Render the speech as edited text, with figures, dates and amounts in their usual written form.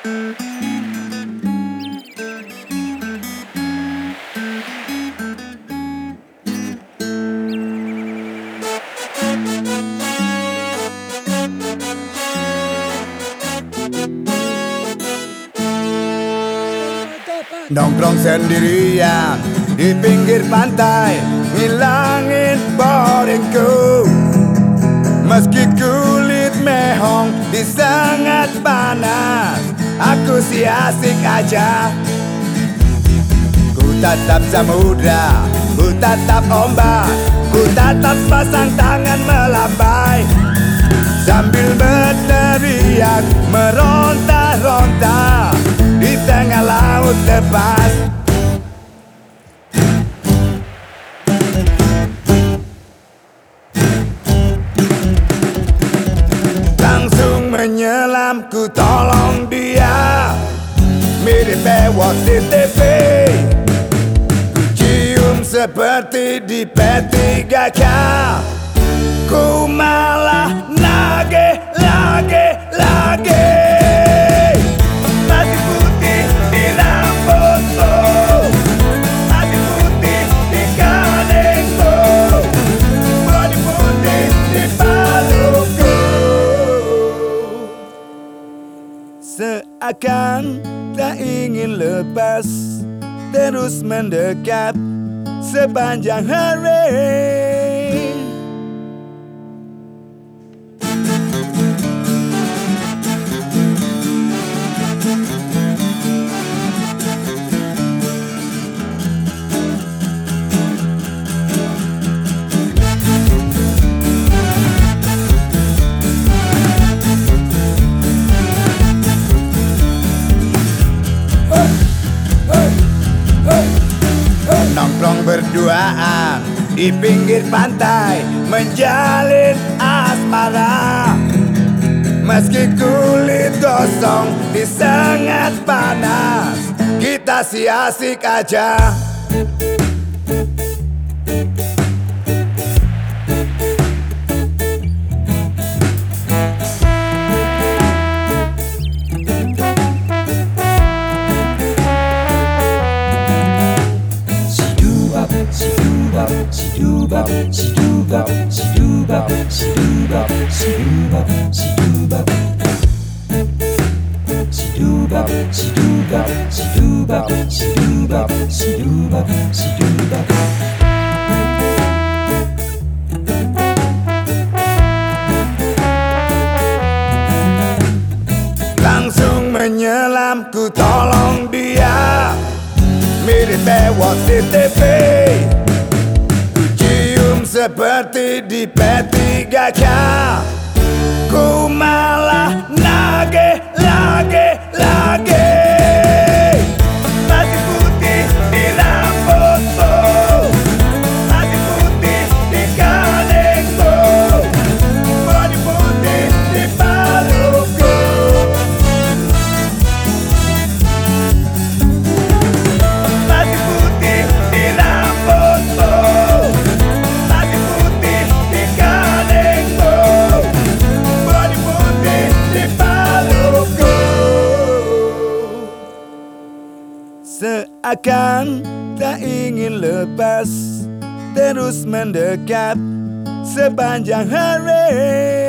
Nongkrong sendirian di pinggir pantai, ngilangin boringku. Meski kulit mehong di sangat panas, aku sih asik aja. Ku tatap samudra, ku tatap ombak, ku tatap pasang tangan melambai, sambil berteriak meronta-ronta di tengah laut lepas. Langsung menyelam, ku tolong dia, mirip bewok di TV. Ku cium seperti di P3K, ku malah nagih lagi. Masih putih di rambutku, masih putih di kanengku, bodi putih di paluku. Seakan tak ingin lepas, terus mendekat sepanjang hari. Nongkrong berduaan di pinggir pantai, menjalin asmara. Meski kulit gosong di sangat panas, kita sih asik aja. Langsung menyelam, ku tolong dia, mirip bewok di TV. Ku cium seperti di P3K, ku malah nagih lagi. Masih putih di rambutku, masih putih di kanengku, bodi putih di paluku. Masih putih di rambutku, masih putih di kanengku, bodi putih di paluku. Seakan tak ingin lepas, terus mendekat sepanjang hari.